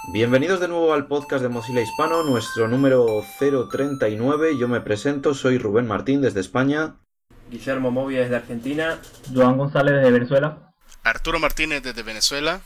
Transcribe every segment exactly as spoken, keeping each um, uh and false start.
Bienvenidos de nuevo al podcast de Mozilla Hispano, nuestro número cero treinta y nueve. Yo me presento, soy Rubén Martín desde España. Guillermo Movia desde Argentina. Joan González desde Venezuela. Arturo Martínez desde Venezuela.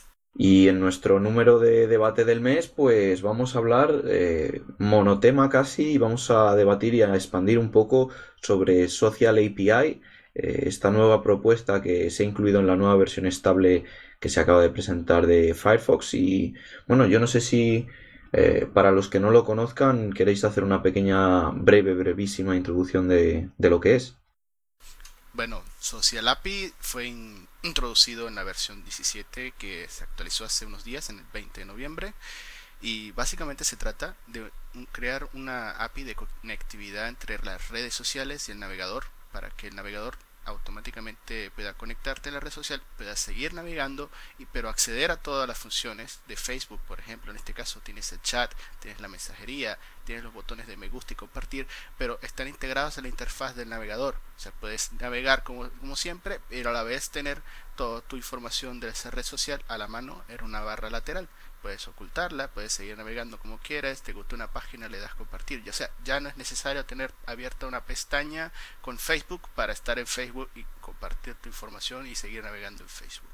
Y en nuestro número de debate del mes, pues vamos a hablar eh, monotema casi, y vamos a debatir y a expandir un poco sobre Social A P I, eh, esta nueva propuesta que se ha incluido en la nueva versión estable que se acaba de presentar de Firefox. Y bueno, yo no sé si eh, para los que no lo conozcan queréis hacer una pequeña, breve, brevísima introducción de, de lo que es. Bueno, Social A P I fue in- introducido en la versión diecisiete que se actualizó hace unos días, en el veinte de noviembre, y básicamente se trata de un- crear una A P I de conectividad entre las redes sociales y el navegador para que el navegador automáticamente pueda conectarte a la red social, pueda seguir navegando, y, pero acceder a todas las funciones de Facebook, por ejemplo. En este caso tienes el chat, tienes la mensajería, tienes los botones de me gusta y compartir, pero están integrados en la interfaz del navegador. O sea, puedes navegar como, como siempre, pero a la vez tener toda tu información de esa red social a la mano en una barra lateral. Puedes ocultarla, puedes seguir navegando como quieras, te gusta una página, le das compartir. O sea, ya no es necesario tener abierta una pestaña con Facebook para estar en Facebook y compartir tu información y seguir navegando en Facebook.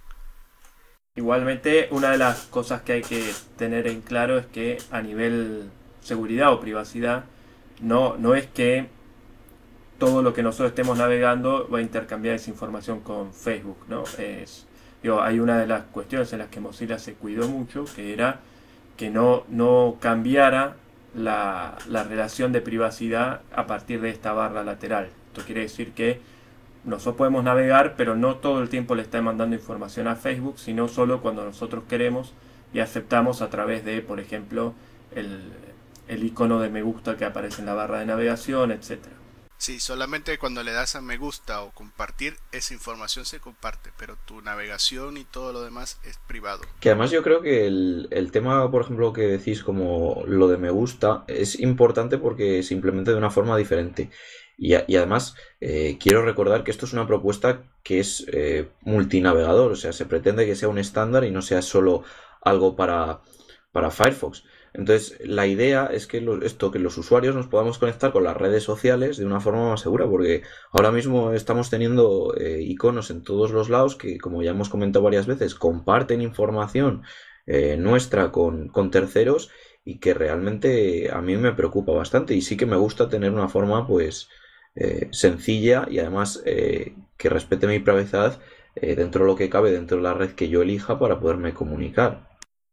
Igualmente, una de las cosas que hay que tener en claro es que a nivel seguridad o privacidad, no, no es que todo lo que nosotros estemos navegando va a intercambiar esa información con Facebook, ¿no? Es, digo, hay una de las cuestiones en las que Mozilla se cuidó mucho, que era que no, no cambiara la, la relación de privacidad a partir de esta barra lateral. Esto quiere decir que nosotros podemos navegar, pero no todo el tiempo le está mandando información a Facebook, sino solo cuando nosotros queremos y aceptamos a través de, por ejemplo, el, el icono de me gusta que aparece en la barra de navegación, etcétera. Sí, solamente cuando le das a me gusta o compartir, esa información se comparte, pero tu navegación y todo lo demás es privado. Que además yo creo que el, el tema, por ejemplo, que decís como lo de me gusta, es importante porque se implementa de una forma diferente. Y, a- y además eh, quiero recordar que esto es una propuesta que es eh, multinavegador, o sea, se pretende que sea un estándar y no sea solo algo para, para Firefox. Entonces, la idea es que lo- esto, que los usuarios nos podamos conectar con las redes sociales de una forma más segura, porque ahora mismo estamos teniendo eh, iconos en todos los lados que, como ya hemos comentado varias veces, comparten información eh, nuestra con, con terceros, y que realmente a mí me preocupa bastante. Y sí que me gusta tener una forma, pues, eh, sencilla y además eh, que respete mi privacidad eh, dentro de lo que cabe, dentro de la red que yo elija para poderme comunicar.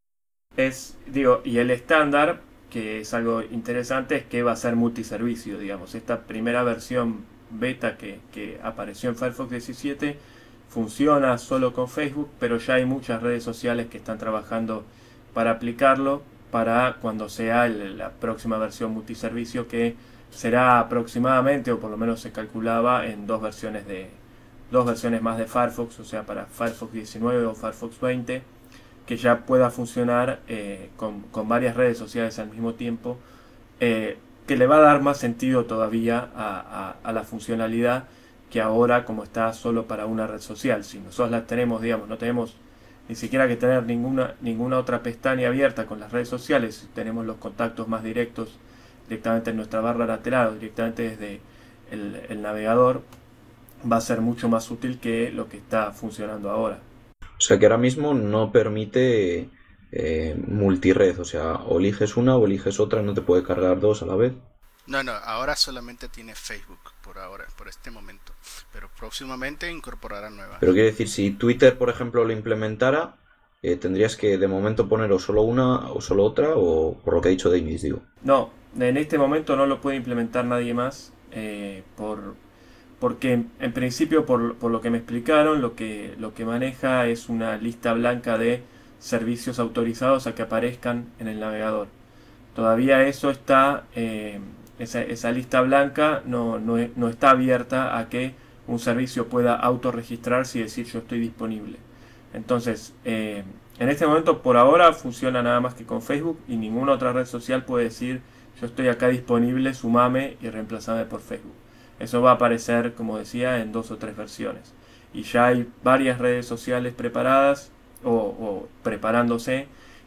Es, digo, y el estándar, que es algo interesante, es que va a ser multiservicio, digamos. Esta primera versión beta que, que apareció en Firefox diecisiete funciona solo con Facebook, pero ya hay muchas redes sociales que están trabajando para aplicarlo para cuando sea el- la próxima versión multiservicio, que será aproximadamente, o por lo menos se calculaba, en dos versiones de dos versiones más de Firefox, o sea, para Firefox diecinueve o Firefox veinte, que ya pueda funcionar eh, con, con varias redes sociales al mismo tiempo, eh, que le va a dar más sentido todavía a, a, a la funcionalidad que ahora, como está solo para una red social. Si nosotros la tenemos, digamos, no tenemos ni siquiera que tener ninguna, ninguna otra pestaña abierta con las redes sociales, si tenemos los contactos más directos directamente en nuestra barra lateral o directamente desde el, el navegador, va a ser mucho más útil que lo que está funcionando ahora. O sea que ahora mismo no permite eh, multired, o sea, o eliges una o eliges otra, no te puede cargar dos a la vez. No, no, ahora solamente tiene Facebook por ahora, por este momento, pero próximamente incorporará Pero nuevas. quiere decir, si Twitter, por ejemplo, lo implementara, eh, tendrías que de momento poner o solo una o solo otra, o por lo que ha dicho Davis, digo. No, en este momento no lo puede implementar nadie más, eh, por, porque en, en principio, por, por lo que me explicaron, lo que, lo que maneja es una lista blanca de servicios autorizados a que aparezcan en el navegador. Todavía eso está, eh, esa, esa lista blanca no, no, no está abierta a que un servicio pueda autorregistrarse y decir yo estoy disponible. Entonces, eh, en este momento por ahora funciona nada más que con Facebook, y ninguna otra red social puede decir yo estoy acá disponible, sumame y reemplazame por Facebook. Eso va a aparecer, como decía, en dos o tres versiones. Y ya hay varias redes sociales preparadas o, o preparándose,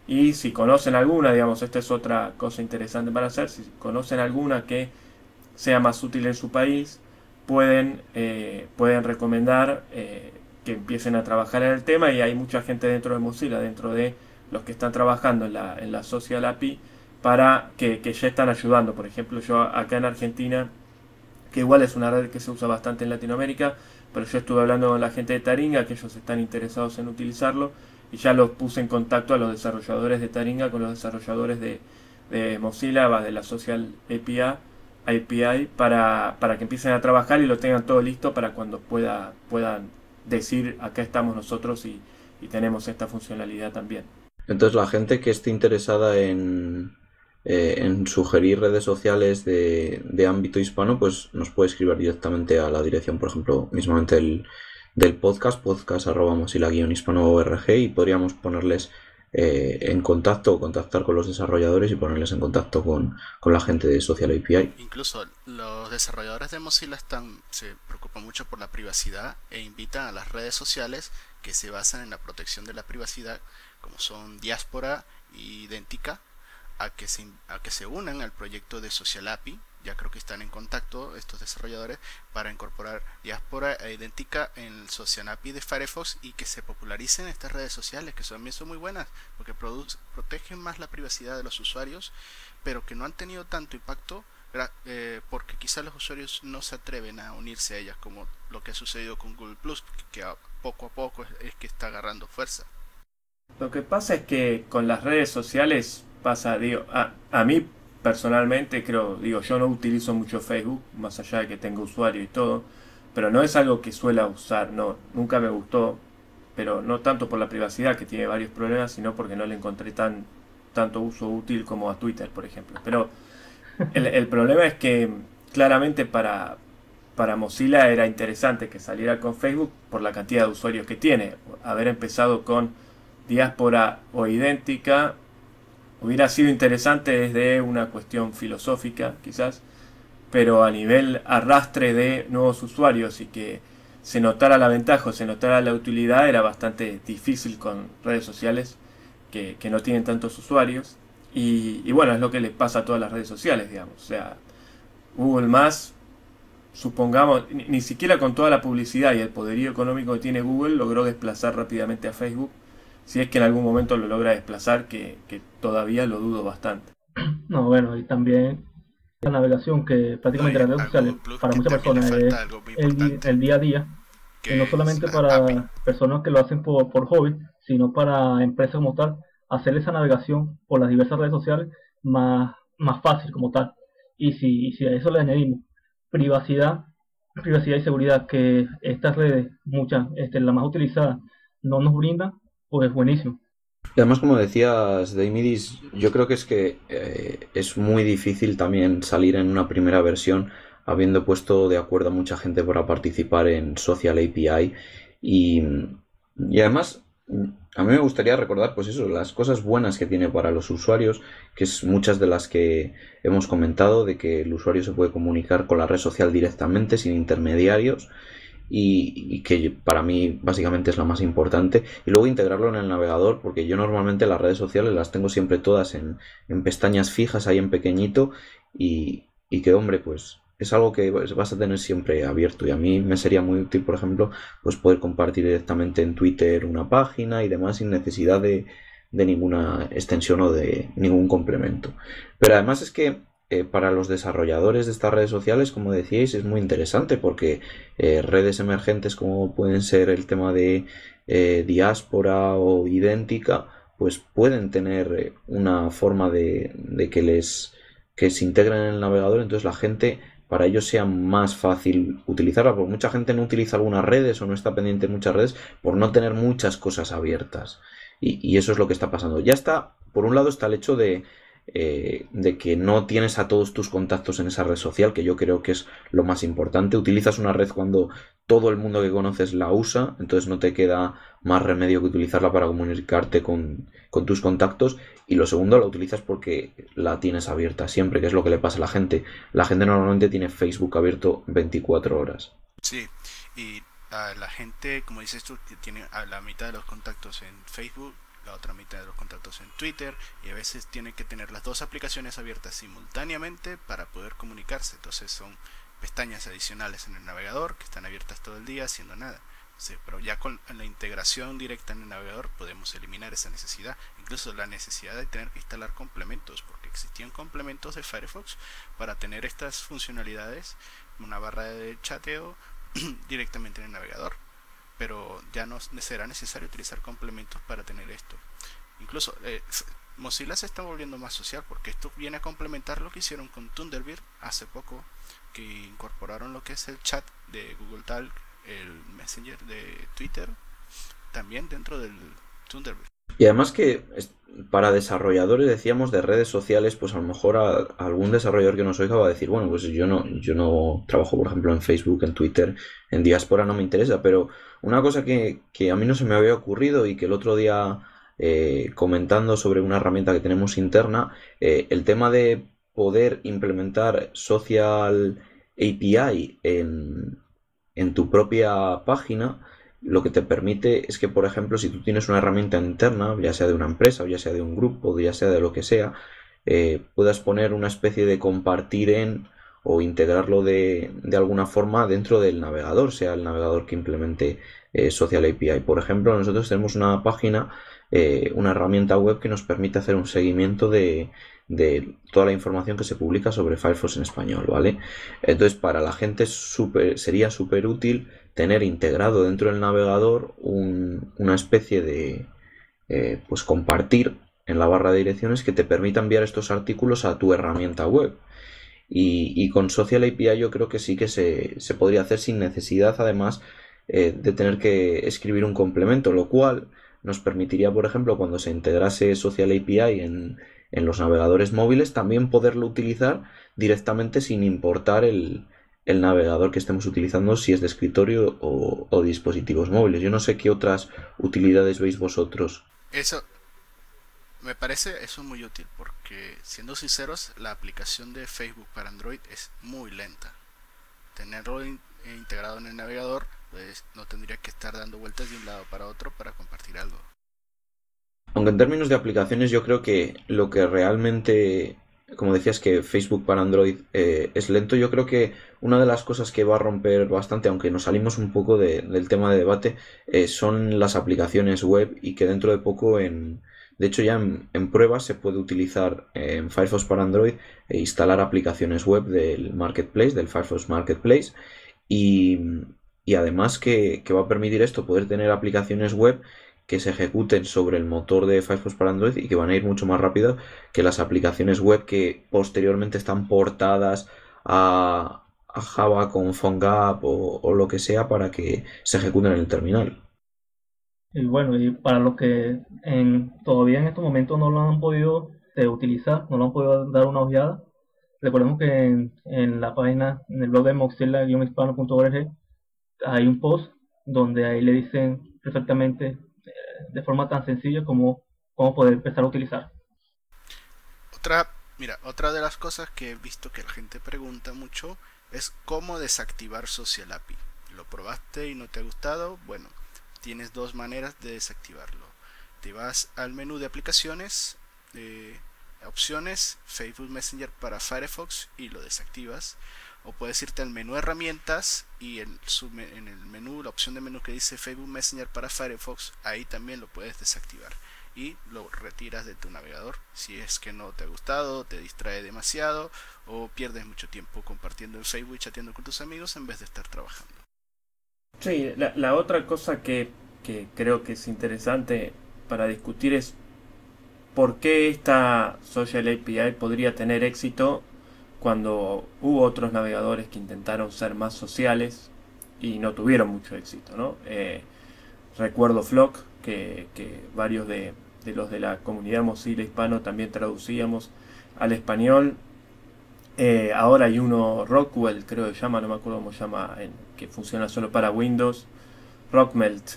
Y si conocen alguna, digamos, esta es otra cosa interesante para hacer, si conocen alguna que sea más útil en su país, pueden, eh, pueden recomendar eh, que empiecen a trabajar en el tema, y hay mucha gente dentro de Mozilla, dentro de los que están trabajando en la, en la Social A P I, para que, que ya están ayudando. Por ejemplo, yo acá en Argentina, que igual es una red que se usa bastante en Latinoamérica, pero yo estuve hablando con la gente de Taringa, que ellos están interesados en utilizarlo, y ya los puse en contacto a los desarrolladores de Taringa con los desarrolladores de, de Mozilla, de la Social A P I, A P I para, para que empiecen a trabajar y lo tengan todo listo para cuando pueda, puedan decir acá estamos nosotros y, y tenemos esta funcionalidad también. Entonces la gente que esté interesada en, eh, en sugerir redes sociales de, de ámbito hispano, pues nos puede escribir directamente a la dirección, por ejemplo, mismamente el, del podcast, podcast arroba mozilla guion hispano punto org, y podríamos ponerles eh, en contacto o contactar con los desarrolladores y ponerles en contacto con, con la gente de Social A P I. Incluso los desarrolladores de Mozilla están, se preocupan mucho por la privacidad e invitan a las redes sociales que se basan en la protección de la privacidad, como son Diaspora y Idéntica, a que se, a que se unan al proyecto de Social A P I. Ya creo que están en contacto estos desarrolladores para incorporar Diaspora e Idéntica en el Social A P I de Firefox y que se popularecen estas redes sociales, que también son muy buenas porque produce, protegen más la privacidad de los usuarios, pero que no han tenido tanto impacto eh, porque quizás los usuarios no se atreven a unirse a ellas, como lo que ha sucedido con Google Plus, que a poco a poco es, es que está agarrando fuerza. Lo que pasa es que con las redes sociales pasa, digo, a, a mí personalmente creo, digo, yo no utilizo mucho Facebook, más allá de que tengo usuario y todo, pero no es algo que suela usar, no, nunca me gustó, pero no tanto por la privacidad, que tiene varios problemas, sino porque no le encontré tan tanto uso útil como a Twitter, por ejemplo. Pero el, el problema es que claramente para, para Mozilla era interesante que saliera con Facebook por la cantidad de usuarios que tiene. Haber empezado con Diaspora o Idéntica hubiera sido interesante desde una cuestión filosófica, quizás, pero a nivel arrastre de nuevos usuarios y que se notara la ventaja o se notara la utilidad, era bastante difícil con redes sociales que, que no tienen tantos usuarios. Y, y bueno, es lo que les pasa a todas las redes sociales, digamos. O sea, Google Más, supongamos, ni, ni siquiera con toda la publicidad y el poderío económico que tiene Google, logró desplazar rápidamente a Facebook. Si es que en algún momento lo logra desplazar, que, que todavía lo dudo bastante. No, bueno, y también la navegación, que prácticamente no, las redes sociales Plus, para muchas personas es el, el día a día, y no solamente para A P I. Personas que lo hacen por, por hobby, sino para empresas como tal, hacer esa navegación por las diversas redes sociales más, más fácil como tal. Y si, y si a eso le añadimos privacidad, privacidad y seguridad que estas redes, muchas, este, las más utilizadas, no nos brindan, pues buenísimo. Y además, como decías, Daimidis, yo creo que es que eh, es muy difícil también salir en una primera versión habiendo puesto de acuerdo a mucha gente para participar en Social A P I, y, y además a mí me gustaría recordar pues eso, las cosas buenas que tiene para los usuarios, que es muchas de las que hemos comentado, de que el usuario se puede comunicar con la red social directamente sin intermediarios. Y, y que para mí básicamente es la más importante, y luego integrarlo en el navegador, porque yo normalmente las redes sociales las tengo siempre todas en, en pestañas fijas ahí en pequeñito, y, y que hombre pues es algo que vas a tener siempre abierto, y a mí me sería muy útil, por ejemplo, pues poder compartir directamente en Twitter una página y demás sin necesidad de, de ninguna extensión o de ningún complemento. Pero además es que Eh, para los desarrolladores de estas redes sociales, como decíais, es muy interesante porque eh, redes emergentes como pueden ser el tema de eh, Diaspora o Idéntica, pues pueden tener una forma de, de que les que se integren en el navegador, entonces la gente, para ellos sea más fácil utilizarla, porque mucha gente no utiliza algunas redes o no está pendiente de muchas redes por no tener muchas cosas abiertas, y, y eso es lo que está pasando. Ya está, por un lado está el hecho de Eh, de que no tienes a todos tus contactos en esa red social, que yo creo que es lo más importante. Utilizas una red cuando todo el mundo que conoces la usa, entonces no te queda más remedio que utilizarla para comunicarte con, con tus contactos. Y lo segundo, la utilizas porque la tienes abierta siempre, que es lo que le pasa a la gente. La gente normalmente tiene Facebook abierto veinticuatro horas. Sí, y a la gente, como dices tú, que tiene a la mitad de los contactos en Facebook, la otra mitad de los contactos en Twitter, y a veces tienen que tener las dos aplicaciones abiertas simultáneamente para poder comunicarse. Entonces son pestañas adicionales en el navegador que están abiertas todo el día haciendo nada. Sí, pero ya con la integración directa en el navegador podemos eliminar esa necesidad, incluso la necesidad de tener que instalar complementos, porque existían complementos de Firefox para tener estas funcionalidades, una barra de chateo directamente en el navegador, pero ya no será necesario utilizar complementos para tener esto. Incluso eh, Mozilla se está volviendo más social, porque esto viene a complementar lo que hicieron con Thunderbird hace poco, que incorporaron lo que es el chat de Google Talk, el Messenger de Twitter, también dentro del Thunderbird. Y además que para desarrolladores, decíamos, de redes sociales, pues a lo mejor a, a algún desarrollador que nos oiga va a decir, bueno, pues yo no, yo no trabajo, por ejemplo, en Facebook, en Twitter, en Diaspora no me interesa, pero una cosa que, que a mí no se me había ocurrido y que el otro día eh, comentando sobre una herramienta que tenemos interna, eh, el tema de poder implementar Social A P I en, en tu propia página, lo que te permite es que, por ejemplo, si tú tienes una herramienta interna, ya sea de una empresa, o ya sea de un grupo, ya sea de lo que sea, eh, puedas poner una especie de compartir en o integrarlo de, de alguna forma dentro del navegador, sea el navegador que implemente eh, Social A P I. Por ejemplo, nosotros tenemos una página, eh, una herramienta web que nos permite hacer un seguimiento de, de toda la información que se publica sobre Firefox en español, ¿vale? Entonces, para la gente super, sería súper útil tener integrado dentro del navegador un, una especie de eh, pues compartir en la barra de direcciones que te permita enviar estos artículos a tu herramienta web. Y, y con Social A P I yo creo que sí que se, se podría hacer sin necesidad, además, eh, de tener que escribir un complemento, lo cual nos permitiría, por ejemplo, cuando se integrase Social A P I en, en los navegadores móviles, también poderlo utilizar directamente sin importar el, el navegador que estemos utilizando, si es de escritorio o, o dispositivos móviles. Yo no sé qué otras utilidades veis vosotros. Eso me parece eso muy útil, porque siendo sinceros, la aplicación de Facebook para Android es muy lenta. Tenerlo in- integrado en el navegador, pues no tendría que estar dando vueltas de un lado para otro para compartir algo. Aunque en términos de aplicaciones yo creo que lo que realmente, como decías, que Facebook para Android eh, es lento, yo creo que una de las cosas que va a romper bastante, aunque nos salimos un poco de, del tema de debate, eh, son las aplicaciones web, y que dentro de poco en... De hecho ya en, en pruebas se puede utilizar en Firefox para Android e instalar aplicaciones web del Marketplace, del Firefox Marketplace, y, y además que, que va a permitir esto, poder tener aplicaciones web que se ejecuten sobre el motor de Firefox para Android y que van a ir mucho más rápido que las aplicaciones web que posteriormente están portadas a, a Java con PhoneGap o, o lo que sea para que se ejecuten en el terminal. Y bueno, y para los que en, todavía en estos momentos no lo han podido eh, utilizar, no lo han podido dar una ojeada, recordemos que en, en la página, en el blog de mozilla guion hispano punto org, hay un post donde ahí le dicen perfectamente, eh, de forma tan sencilla como cómo poder empezar a utilizar. Otra, mira, otra de las cosas que he visto que la gente pregunta mucho es cómo desactivar Social A P I. ¿Lo probaste y no te ha gustado? Bueno, tienes dos maneras de desactivarlo. Te vas al menú de aplicaciones, eh, opciones, Facebook Messenger para Firefox, y lo desactivas. O puedes irte al menú herramientas y en, su, en el menú, la opción de menú que dice Facebook Messenger para Firefox, ahí también lo puedes desactivar y lo retiras de tu navegador si es que no te ha gustado, te distrae demasiado o pierdes mucho tiempo compartiendo en Facebook y chateando con tus amigos en vez de estar trabajando. Sí, la, la otra cosa que, que creo que es interesante para discutir es por qué esta Social A P I podría tener éxito cuando hubo otros navegadores que intentaron ser más sociales y no tuvieron mucho éxito, ¿no? Eh, recuerdo Flock, que, que varios de, de los de la comunidad Mozilla hispano también traducíamos al español. Eh, ahora hay uno, Rockwell creo que se llama, no me acuerdo cómo se llama, en, que funciona solo para Windows, Rockmelt.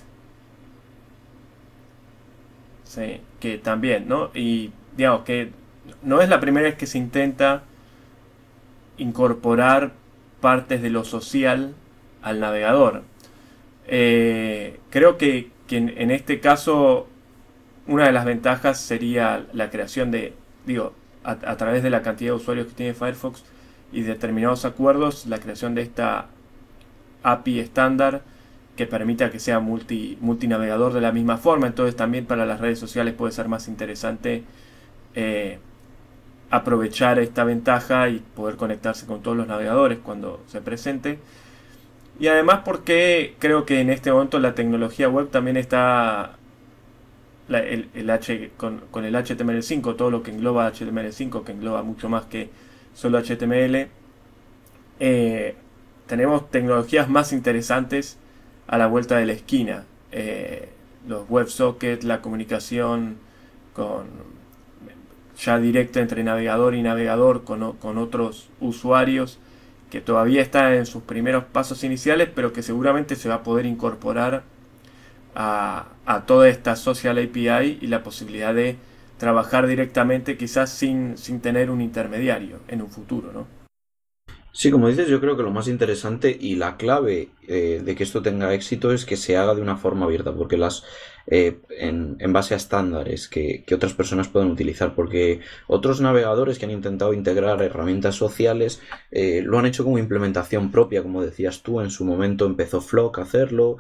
Sí, que también, ¿no? Y digamos que no es la primera vez que se intenta incorporar partes de lo social al navegador. Eh, creo que, que en, en este caso una de las ventajas sería la creación de, digo, a, a través de la cantidad de usuarios que tiene Firefox y determinados acuerdos, la creación de esta A P I estándar que permita que sea multi, multinavegador de la misma forma. Entonces también para las redes sociales puede ser más interesante eh, aprovechar esta ventaja y poder conectarse con todos los navegadores cuando se presente. Y además porque creo que en este momento la tecnología web también está la, el, el H, con, con el H T M L cinco, todo lo que engloba H T M L cinco, que engloba mucho más que solo H T M L. Eh, tenemos tecnologías más interesantes a la vuelta de la esquina. Eh, los WebSockets, la comunicación con ya directa entre navegador y navegador con, con otros usuarios, que todavía está en sus primeros pasos iniciales, pero que seguramente se va a poder incorporar a, a toda esta Social A P I y la posibilidad de trabajar directamente quizás sin, sin tener un intermediario en un futuro, ¿no? Sí, como dices, yo creo que lo más interesante y la clave eh, de que esto tenga éxito es que se haga de una forma abierta, porque las eh, en, en base a estándares que, que otras personas pueden utilizar, porque otros navegadores que han intentado integrar herramientas sociales eh, lo han hecho como implementación propia, como decías tú, en su momento empezó Flock a hacerlo.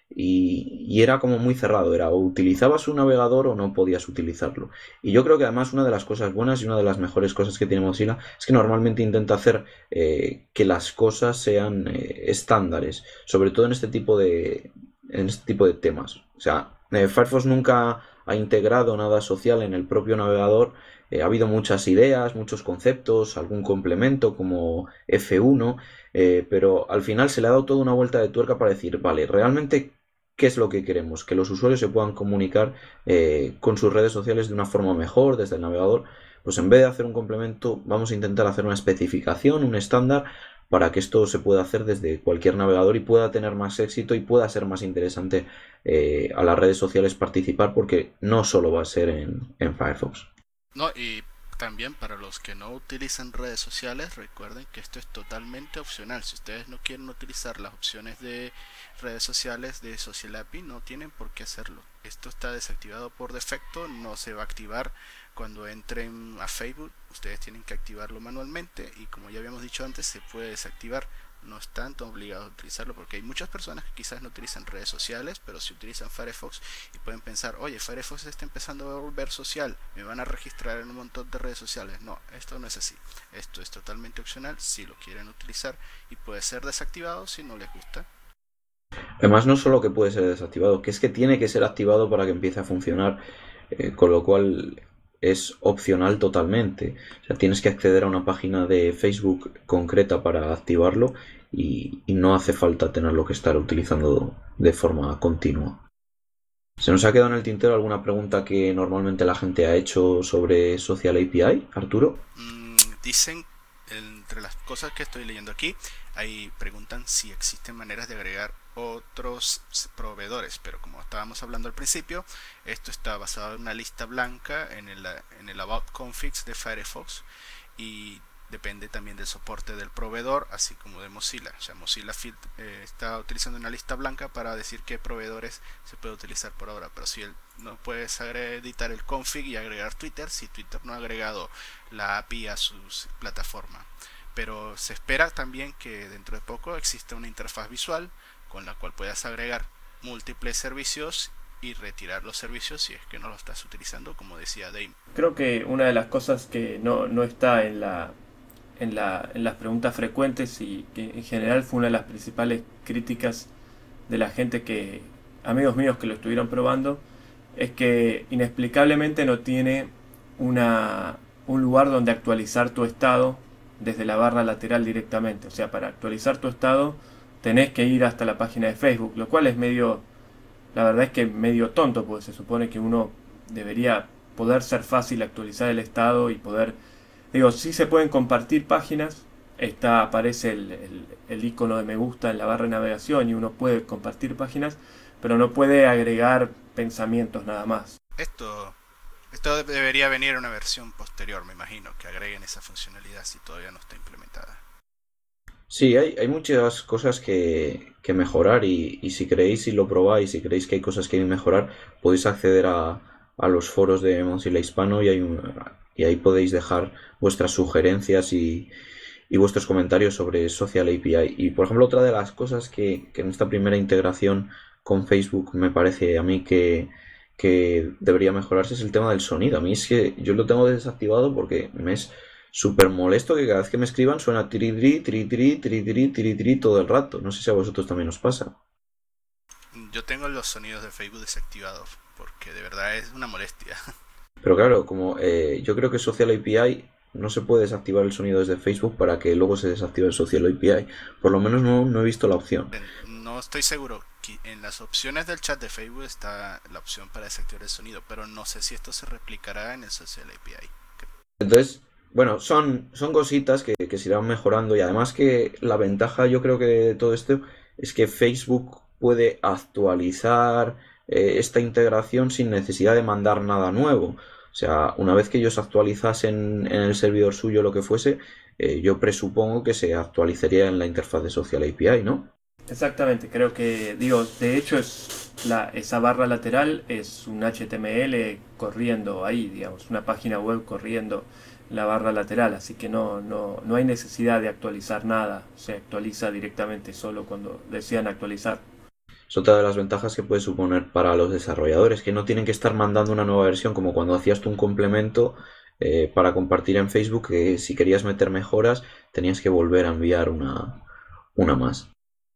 Y, y era como muy cerrado, era o utilizabas un navegador o no podías utilizarlo. Y yo creo que además una de las cosas buenas y una de las mejores cosas que tiene Mozilla es que normalmente intenta hacer eh, que las cosas sean eh, estándares, sobre todo en este tipo de, en este tipo de temas. O sea, eh, Firefox nunca ha integrado nada social en el propio navegador. Eh, ha habido muchas ideas, muchos conceptos, algún complemento como F uno, eh, pero al final se le ha dado toda una vuelta de tuerca para decir, vale, realmente ¿qué es lo que queremos? Que los usuarios se puedan comunicar eh, con sus redes sociales de una forma mejor desde el navegador. Pues en vez de hacer un complemento, vamos a intentar hacer una especificación, un estándar, para que esto se pueda hacer desde cualquier navegador y pueda tener más éxito y pueda ser más interesante eh, a las redes sociales participar, porque no solo va a ser en, en Firefox. No, y también para los que no utilizan redes sociales, recuerden que esto es totalmente opcional. Si ustedes no quieren utilizar las opciones de redes sociales de Social A P I, no tienen por qué hacerlo. Esto está desactivado por defecto, no se va a activar cuando entren a Facebook. Ustedes tienen que activarlo manualmente y, como ya habíamos dicho antes, se puede desactivar. No están obligados a utilizarlo, porque hay muchas personas que quizás no utilizan redes sociales, pero sí utilizan Firefox y pueden pensar, oye, Firefox está empezando a volver social, me van a registrar en un montón de redes sociales. No, esto no es así. Esto es totalmente opcional si lo quieren utilizar, y puede ser desactivado si no les gusta. Además, no solo que puede ser desactivado, que es que tiene que ser activado para que empiece a funcionar, eh, con lo cual es opcional totalmente. O sea, tienes que acceder a una página de Facebook concreta para activarlo y, y no hace falta tenerlo que estar utilizando de forma continua. ¿Se nos ha quedado en el tintero alguna pregunta que normalmente la gente ha hecho sobre Social A P I, Arturo? Mm, dicen, entre las cosas que estoy leyendo aquí, ahí preguntan si existen maneras de agregar otros proveedores, pero como estábamos hablando al principio, esto está basado en una lista blanca en el, en el About Configs de Firefox, y depende también del soporte del proveedor, así como de Mozilla. O sea, Mozilla eh, está utilizando una lista blanca para decir qué proveedores se puede utilizar por ahora, pero si él no puedes editar el config y agregar Twitter si Twitter no ha agregado la A P I a su plataforma. Pero se espera también que dentro de poco exista una interfaz visual con la cual puedas agregar múltiples servicios y retirar los servicios si es que no lo estás utilizando, como decía Dave. Creo que una de las cosas que no, no está en la, en la en las preguntas frecuentes, y que en general fue una de las principales críticas de la gente, que amigos míos que lo estuvieron probando, es que inexplicablemente no tiene una un lugar donde actualizar tu estado desde la barra lateral directamente. O sea, para actualizar tu estado tenés que ir hasta la página de Facebook, lo cual es medio, la verdad es que medio tonto, porque se supone que uno debería poder ser fácil actualizar el estado y poder, digo, sí se pueden compartir páginas, está, aparece el, el, el icono de me gusta en la barra de navegación y uno puede compartir páginas, pero no puede agregar pensamientos nada más. Esto, esto debería venir en una versión posterior, me imagino, que agreguen esa funcionalidad si todavía no está implementada. Sí, hay, hay muchas cosas que, que mejorar y, y si queréis, si lo probáis, si creéis que hay cosas que mejorar, podéis acceder a, a los foros de Mozilla Hispano y, hay un, y ahí podéis dejar vuestras sugerencias y, y vuestros comentarios sobre Social A P I. Y por ejemplo, otra de las cosas que, que en esta primera integración con Facebook me parece a mí que, que debería mejorarse es el tema del sonido. A mí es que yo lo tengo desactivado porque me es súper molesto que cada vez que me escriban suena tiri tiri tiri tiri tiri tiri tiri tiri todo el rato. No sé si a vosotros también os pasa. Yo tengo los sonidos de Facebook desactivados porque de verdad es una molestia. Pero claro, como eh, yo creo que Social A P I no se puede desactivar el sonido desde Facebook para que luego se desactive el Social A P I. Por lo menos no, no he visto la opción. No estoy seguro. En las opciones del chat de Facebook está la opción para desactivar el sonido, pero no sé si esto se replicará en el Social A P I. Entonces, bueno, son, son cositas que, que se irán mejorando y además que la ventaja yo creo que de todo esto es que Facebook puede actualizar eh, esta integración sin necesidad de mandar nada nuevo. O sea, una vez que ellos actualizasen en el servidor suyo lo que fuese, eh, yo presupongo que se actualizaría en la interfaz de Social A P I, ¿no? Exactamente, creo que, digo, de hecho es la, esa barra lateral es un H T M L corriendo ahí, digamos, una página web corriendo la barra lateral, así que no, no, no hay necesidad de actualizar nada, se actualiza directamente solo cuando desean actualizar. Es otra de las ventajas que puede suponer para los desarrolladores, que no tienen que estar mandando una nueva versión, como cuando hacías tú un complemento eh, para compartir en Facebook, que si querías meter mejoras tenías que volver a enviar una, una más.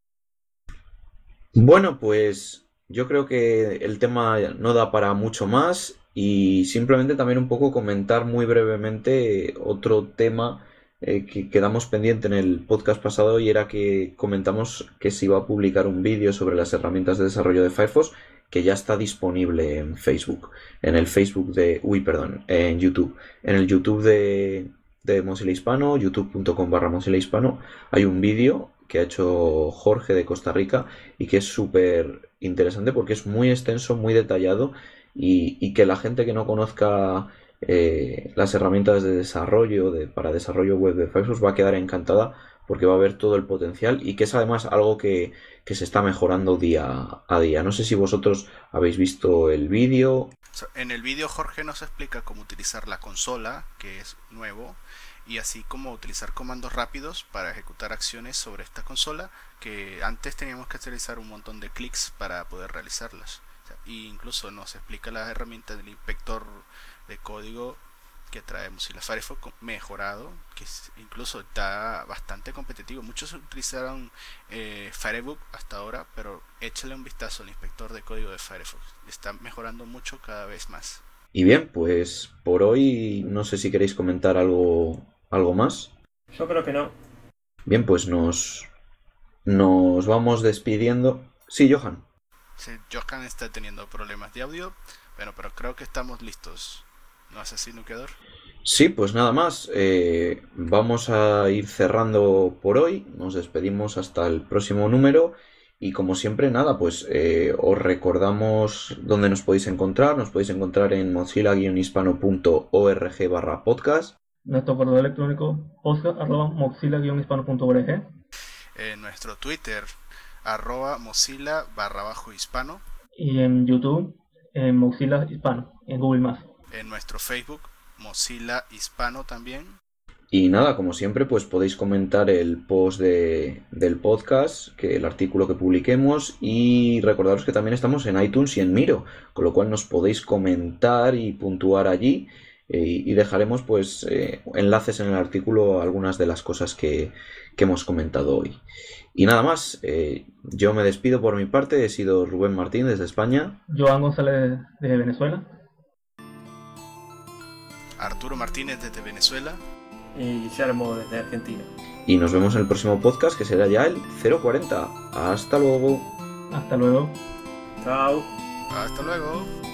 Bueno, pues yo creo que el tema no da para mucho más y simplemente también un poco comentar muy brevemente otro tema eh, que quedamos pendiente en el podcast pasado y era que comentamos que se iba a publicar un vídeo sobre las herramientas de desarrollo de Firefox que ya está disponible en Facebook, en el Facebook de, uy, perdón, en YouTube, en el YouTube de, de Mozilla Hispano, youtube punto com barra Mozilla Hispano, hay un vídeo que ha hecho Jorge de Costa Rica y que es súper interesante porque es muy extenso, muy detallado y, y que la gente que no conozca eh, las herramientas de desarrollo de, para desarrollo web de Firefox va a quedar encantada porque va a ver todo el potencial y que es además algo que, que se está mejorando día a día. No sé si vosotros habéis visto el vídeo. En el vídeo Jorge nos explica cómo utilizar la consola, que es nuevo, y así como utilizar comandos rápidos para ejecutar acciones sobre esta consola que antes teníamos que utilizar un montón de clics para poder realizarlas. O sea, e incluso nos explica las herramientas del inspector de código que trae Mozilla Firefox mejorado, que incluso está bastante competitivo. Muchos utilizaron eh, Firebook hasta ahora, pero échale un vistazo al inspector de código de Firefox. Está mejorando mucho cada vez más. Y bien, pues por hoy no sé si queréis comentar algo, algo más. Yo creo que no. Bien, pues nos, nos vamos despidiendo. Sí, Johan. Sí, Johan está teniendo problemas de audio, bueno, pero creo que estamos listos. ¿No es así, Nukeador? Sí, pues nada más. Eh, vamos a ir cerrando por hoy. Nos despedimos hasta el próximo número. Y como siempre, nada, pues eh, os recordamos dónde nos podéis encontrar. Nos podéis encontrar en mozilla-hispano.org barra podcast. Nuestro correo electrónico podcast arroba mozilla-hispano.org. En nuestro Twitter, arroba mozilla barra bajo hispano. Y en YouTube, en Mozilla Hispano, en Google más. En nuestro Facebook, Mozilla Hispano también. Y nada, como siempre, pues podéis comentar el post de, del podcast, que el artículo que publiquemos, y recordaros que también estamos en iTunes y en Miro, con lo cual nos podéis comentar y puntuar allí, eh, y dejaremos pues eh, enlaces en el artículo a algunas de las cosas que, que hemos comentado hoy. Y nada más, eh, yo me despido por mi parte, he sido Rubén Martín desde España. Joan González desde Venezuela. Arturo Martínez desde Venezuela. Y Guillermo desde Argentina. Y nos vemos en el próximo podcast, que será ya el cero cuarenta. Hasta luego. Hasta luego. Chao. Hasta luego.